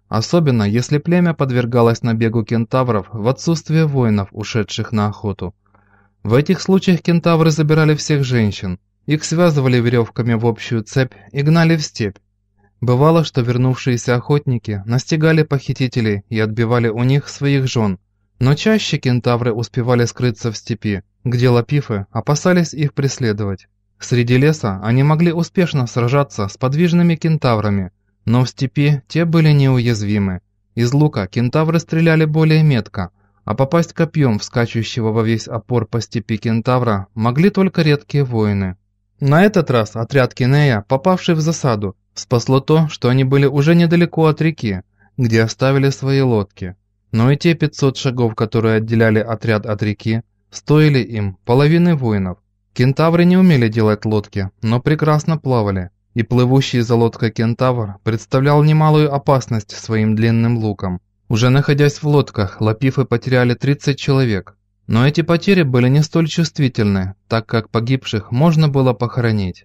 особенно если племя подвергалось набегу кентавров в отсутствие воинов, ушедших на охоту. В этих случаях кентавры забирали всех женщин, их связывали веревками в общую цепь и гнали в степь. Бывало, что вернувшиеся охотники настигали похитителей и отбивали у них своих жен, но чаще кентавры успевали скрыться в степи, где лапифы опасались их преследовать. Среди леса они могли успешно сражаться с подвижными кентаврами, но в степи те были неуязвимы. Из лука кентавры стреляли более метко, а попасть копьем в скачущего во весь опор по степи кентавра могли только редкие воины. На этот раз отряд Кинея, попавший в засаду, спасло то, что они были уже недалеко от реки, где оставили свои лодки. Но и те 500 шагов, которые отделяли отряд от реки, стоили им половины воинов. Кентавры не умели делать лодки, но прекрасно плавали, и плывущий за лодкой кентавр представлял немалую опасность своим длинным луком. Уже находясь в лодках, лапифы потеряли 30 человек. Но эти потери были не столь чувствительны, так как погибших можно было похоронить.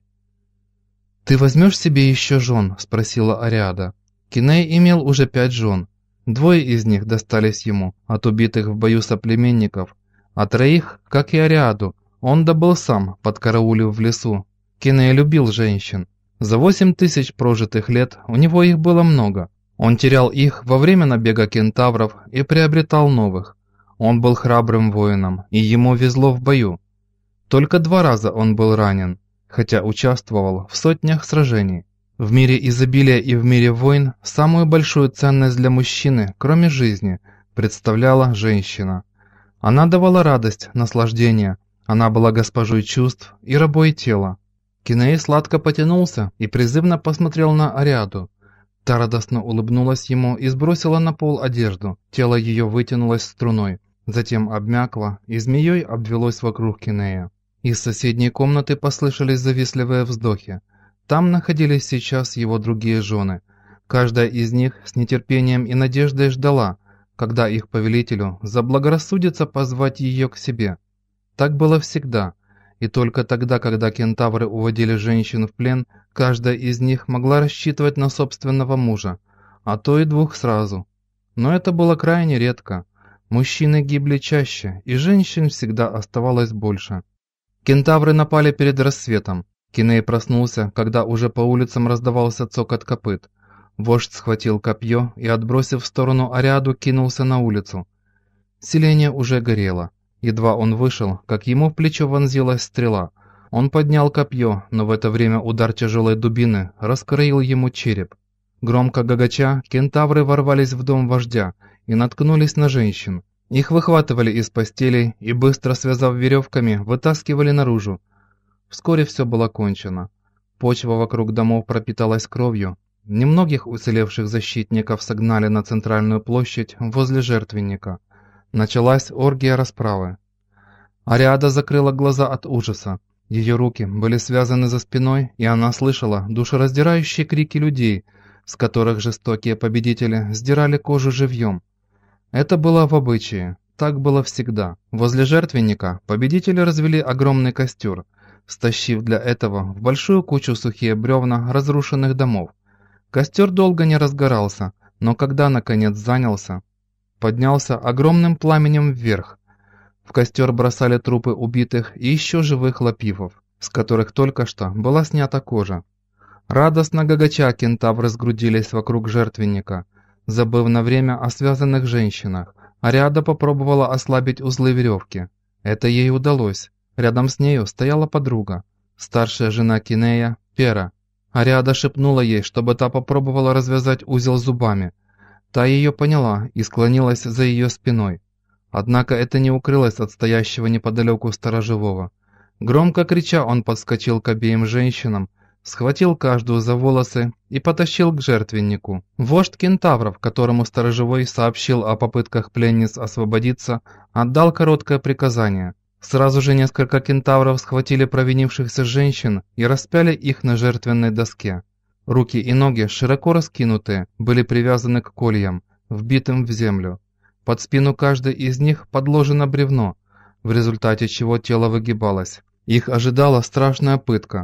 «Ты возьмешь себе еще жен?» – спросила Ариада. Киней имел уже 5 жен. 2 из них достались ему от убитых в бою соплеменников, а 3, как и Ариаду, он добыл сам, подкараулив в лесу. Киней любил женщин. За 8000 прожитых лет у него их было много. Он терял их во время набега кентавров и приобретал новых. Он был храбрым воином, и ему везло в бою. Только 2 раза он был ранен, хотя участвовал в сотнях сражений. В мире изобилия и в мире войн самую большую ценность для мужчины, кроме жизни, представляла женщина. Она давала радость, наслаждение, она была госпожой чувств и рабой тела. Киней сладко потянулся и призывно посмотрел на Ариаду. Та радостно улыбнулась ему и сбросила на пол одежду. Тело ее вытянулось струной, затем обмякло и змеей обвелось вокруг Кинея. Из соседней комнаты послышались завистливые вздохи. Там находились сейчас его другие жены. Каждая из них с нетерпением и надеждой ждала, когда их повелителю заблагорассудится позвать ее к себе. Так было всегда. И только тогда, когда кентавры уводили женщин в плен, каждая из них могла рассчитывать на собственного мужа, а то и 2 сразу. Но это было крайне редко. Мужчины гибли чаще, и женщин всегда оставалось больше. Кентавры напали перед рассветом. Киней проснулся, когда уже по улицам раздавался цокот копыт. Вождь схватил копье и, отбросив в сторону Ариаду, кинулся на улицу. Селение уже горело. Едва он вышел, как ему в плечо вонзилась стрела. Он поднял копье, но в это время удар тяжелой дубины раскроил ему череп. Громко гагача, кентавры ворвались в дом вождя и наткнулись на женщин. Их выхватывали из постелей и, быстро связав веревками, вытаскивали наружу. Вскоре все было кончено. Почва вокруг домов пропиталась кровью. Немногих уцелевших защитников согнали на центральную площадь возле жертвенника. Началась оргия расправы. Ариада закрыла глаза от ужаса. Ее руки были связаны за спиной, и она слышала душераздирающие крики людей, с которых жестокие победители сдирали кожу живьем. Это было в обычае, так было всегда. Возле жертвенника победители развели огромный костер, стащив для этого в большую кучу сухие бревна разрушенных домов. Костер долго не разгорался, но когда наконец занялся, поднялся огромным пламенем вверх. В костер бросали трупы убитых и еще живых лапифов, с которых только что была снята кожа. Радостно гагача кентавры сгрудились вокруг жертвенника, забыв на время о связанных женщинах. Ариада попробовала ослабить узлы веревки. Это ей удалось. Рядом с нею стояла подруга, старшая жена Кинея, Пера. Ариада шепнула ей, чтобы та попробовала развязать узел зубами. Та ее поняла и склонилась за ее спиной. Однако это не укрылось от стоящего неподалеку сторожевого. Громко крича, он подскочил к обеим женщинам, схватил каждую за волосы и потащил к жертвеннику. Вождь кентавров, которому сторожевой сообщил о попытках пленниц освободиться, отдал короткое приказание. Сразу же несколько кентавров схватили провинившихся женщин и распяли их на жертвенной доске. Руки и ноги, широко раскинутые, были привязаны к кольям, вбитым в землю. Под спину каждой из них подложено бревно, в результате чего тело выгибалось. Их ожидала страшная пытка.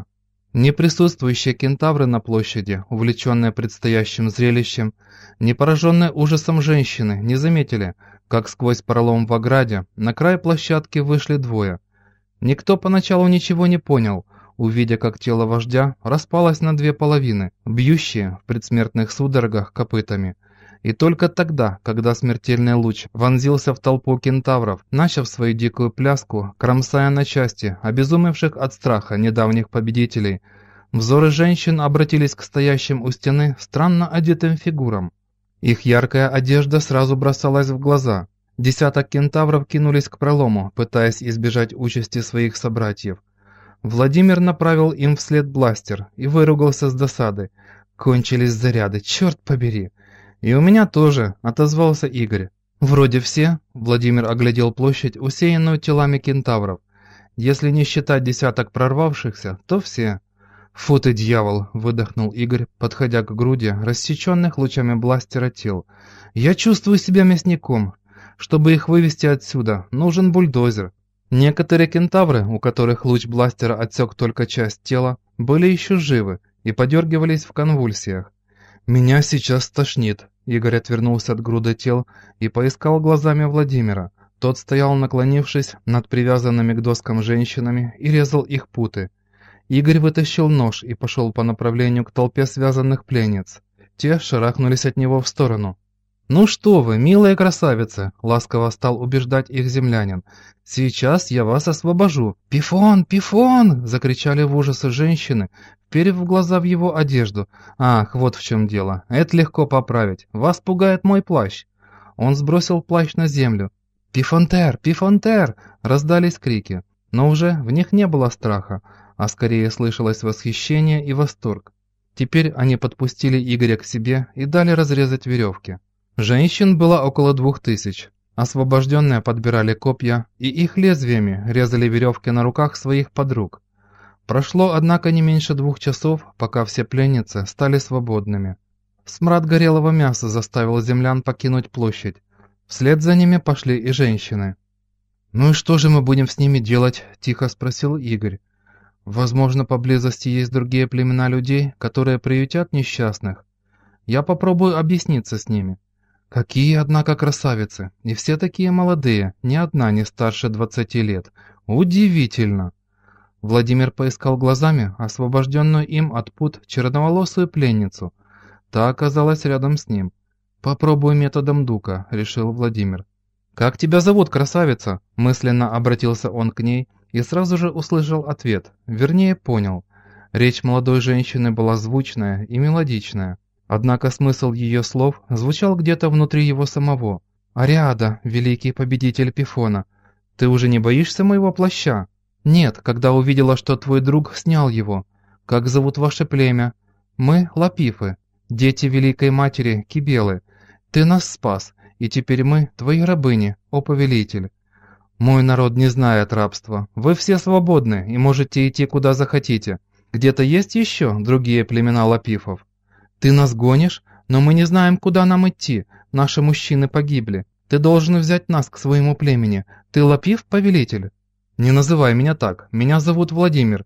Ни присутствующие кентавры на площади, увлеченные предстоящим зрелищем, ни пораженные ужасом женщины не заметили, как сквозь пролом в ограде на край площадки вышли двое. Никто поначалу ничего не понял, увидя, как тело вождя распалось на две половины, бьющие в предсмертных судорогах копытами. И только тогда, когда смертельный луч вонзился в толпу кентавров, начав свою дикую пляску, кромсая на части обезумевших от страха недавних победителей, взоры женщин обратились к стоящим у стены странно одетым фигурам. Их яркая одежда сразу бросалась в глаза. Десяток кентавров кинулись к пролому, пытаясь избежать участи своих собратьев. Владимир направил им вслед бластер и выругался с досады. «Кончились заряды, черт побери!» «И у меня тоже», — отозвался Игорь. «Вроде все», — Владимир оглядел площадь, усеянную телами кентавров. «Если не считать десяток прорвавшихся, то все». «Фу ты, дьявол!» — выдохнул Игорь, подходя к груди рассеченных лучами бластера тел. «Я чувствую себя мясником. Чтобы их вывести отсюда, нужен бульдозер». Некоторые кентавры, у которых луч бластера отсек только часть тела, были еще живы и подергивались в конвульсиях. «Меня сейчас стошнит». Игорь отвернулся от груды тел и поискал глазами Владимира. Тот стоял, наклонившись над привязанными к доскам женщинами, и резал их путы. Игорь вытащил нож и пошел по направлению к толпе связанных пленниц. Те шарахнулись от него в сторону. «Ну что вы, милые красавицы!» — ласково стал убеждать их землянин. «Сейчас я вас освобожу!» «Пифон! Пифон!» — закричали в ужасе женщины, вперев в глаза в его одежду. «Ах, вот в чем дело. Это легко поправить. Вас пугает мой плащ!» Он сбросил плащ на землю. «Пифонтер! Пифонтер!» — раздались крики. Но уже в них не было страха, а скорее слышалось восхищение и восторг. Теперь они подпустили Игоря к себе и дали разрезать веревки. Женщин было около 2000. Освобожденные подбирали копья и их лезвиями резали веревки на руках своих подруг. Прошло, однако, не меньше 2 часов, пока все пленницы стали свободными. Смрад горелого мяса заставил землян покинуть площадь. Вслед за ними пошли и женщины. «Ну и что же мы будем с ними делать?» – тихо спросил Игорь. «Возможно, поблизости есть другие племена людей, которые приютят несчастных. Я попробую объясниться с ними». «Какие, однако, красавицы! И все такие молодые, ни одна не старше 20 лет. Удивительно!» Владимир поискал глазами освобожденную им от пут черноволосую пленницу. Та оказалась рядом с ним. «Попробую методом Дука», — решил Владимир. «Как тебя зовут, красавица?» — мысленно обратился он к ней и сразу же услышал ответ, вернее понял. Речь молодой женщины была звучная и мелодичная. Однако смысл ее слов звучал где-то внутри его самого. «Ариада, великий победитель Пифона, ты уже не боишься моего плаща?» «Нет, когда увидела, что твой друг снял его. Как зовут ваше племя?» «Мы Лапифы, дети Великой Матери Кибелы. Ты нас спас, и теперь мы твои рабыни, о повелитель». «Мой народ не знает рабства. Вы все свободны и можете идти куда захотите. Где-то есть еще другие племена Лапифов?» «Ты нас гонишь, но мы не знаем, куда нам идти. Наши мужчины погибли. Ты должен взять нас к своему племени. Ты Лапиф, повелитель?» «Не называй меня так. Меня зовут Владимир».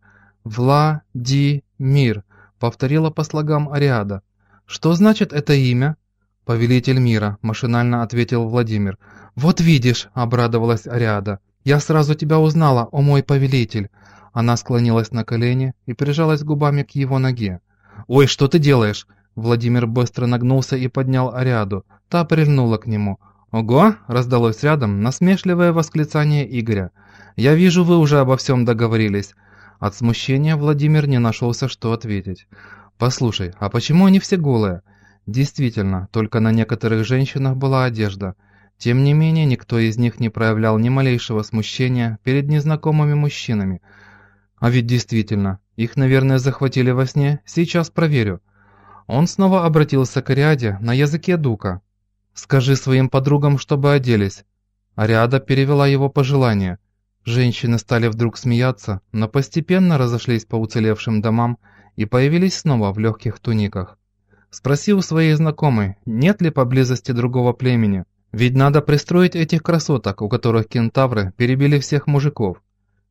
«Владимир», — повторила по слогам Ариада. «Что значит это имя?» «Повелитель мира», — машинально ответил Владимир. «Вот видишь», — обрадовалась Ариада. «Я сразу тебя узнала, о мой повелитель». Она склонилась на колени и прижалась губами к его ноге. «Ой, что ты делаешь?» Владимир быстро нагнулся и поднял Ариаду. Та прильнула к нему. «Ого!» — раздалось рядом насмешливое восклицание Игоря. «Я вижу, вы уже обо всем договорились». От смущения Владимир не нашелся, что ответить. «Послушай, а почему они все голые?» Действительно, только на некоторых женщинах была одежда. Тем не менее, никто из них не проявлял ни малейшего смущения перед незнакомыми мужчинами. А ведь действительно, их, наверное, захватили во сне, сейчас проверю. Он снова обратился к Ариаде на языке Дука. «Скажи своим подругам, чтобы оделись». Ариада перевела его пожелание. Женщины стали вдруг смеяться, но постепенно разошлись по уцелевшим домам и появились снова в легких туниках. Спроси у своей знакомой, нет ли поблизости другого племени, ведь надо пристроить этих красоток, у которых кентавры перебили всех мужиков.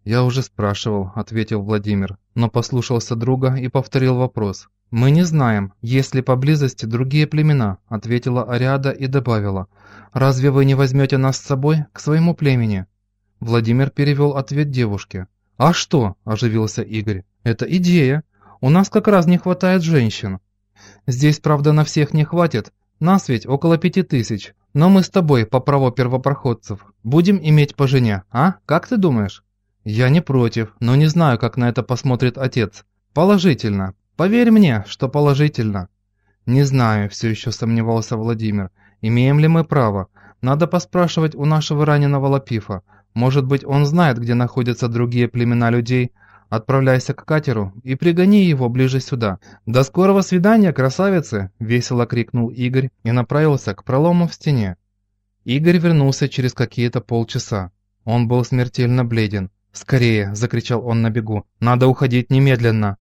«Я уже спрашивал», — ответил Владимир, но послушался друга и повторил вопрос. «Мы не знаем, есть ли поблизости другие племена», — ответила Ариада и добавила. «Разве вы не возьмете нас с собой к своему племени?» Владимир перевел ответ девушке. «А что?» – оживился Игорь. «Это идея. У нас как раз не хватает женщин. Здесь, правда, на всех не хватит. Нас ведь около 5000. Но мы с тобой, по праву первопроходцев, будем иметь по жене, а? Как ты думаешь?» «Я не против, но не знаю, как на это посмотрит отец. Положительно. Поверь мне, что положительно». «Не знаю», – все еще сомневался Владимир. «Имеем ли мы право? Надо поспрашивать у нашего раненого Лапифа. Может быть, он знает, где находятся другие племена людей. Отправляйся к катеру и пригони его ближе сюда. До скорого свидания, красавицы!» – весело крикнул Игорь и направился к пролому в стене. Игорь вернулся через какие-то полчаса. Он был смертельно бледен. «Скорее!» – закричал он на бегу. «Надо уходить немедленно!»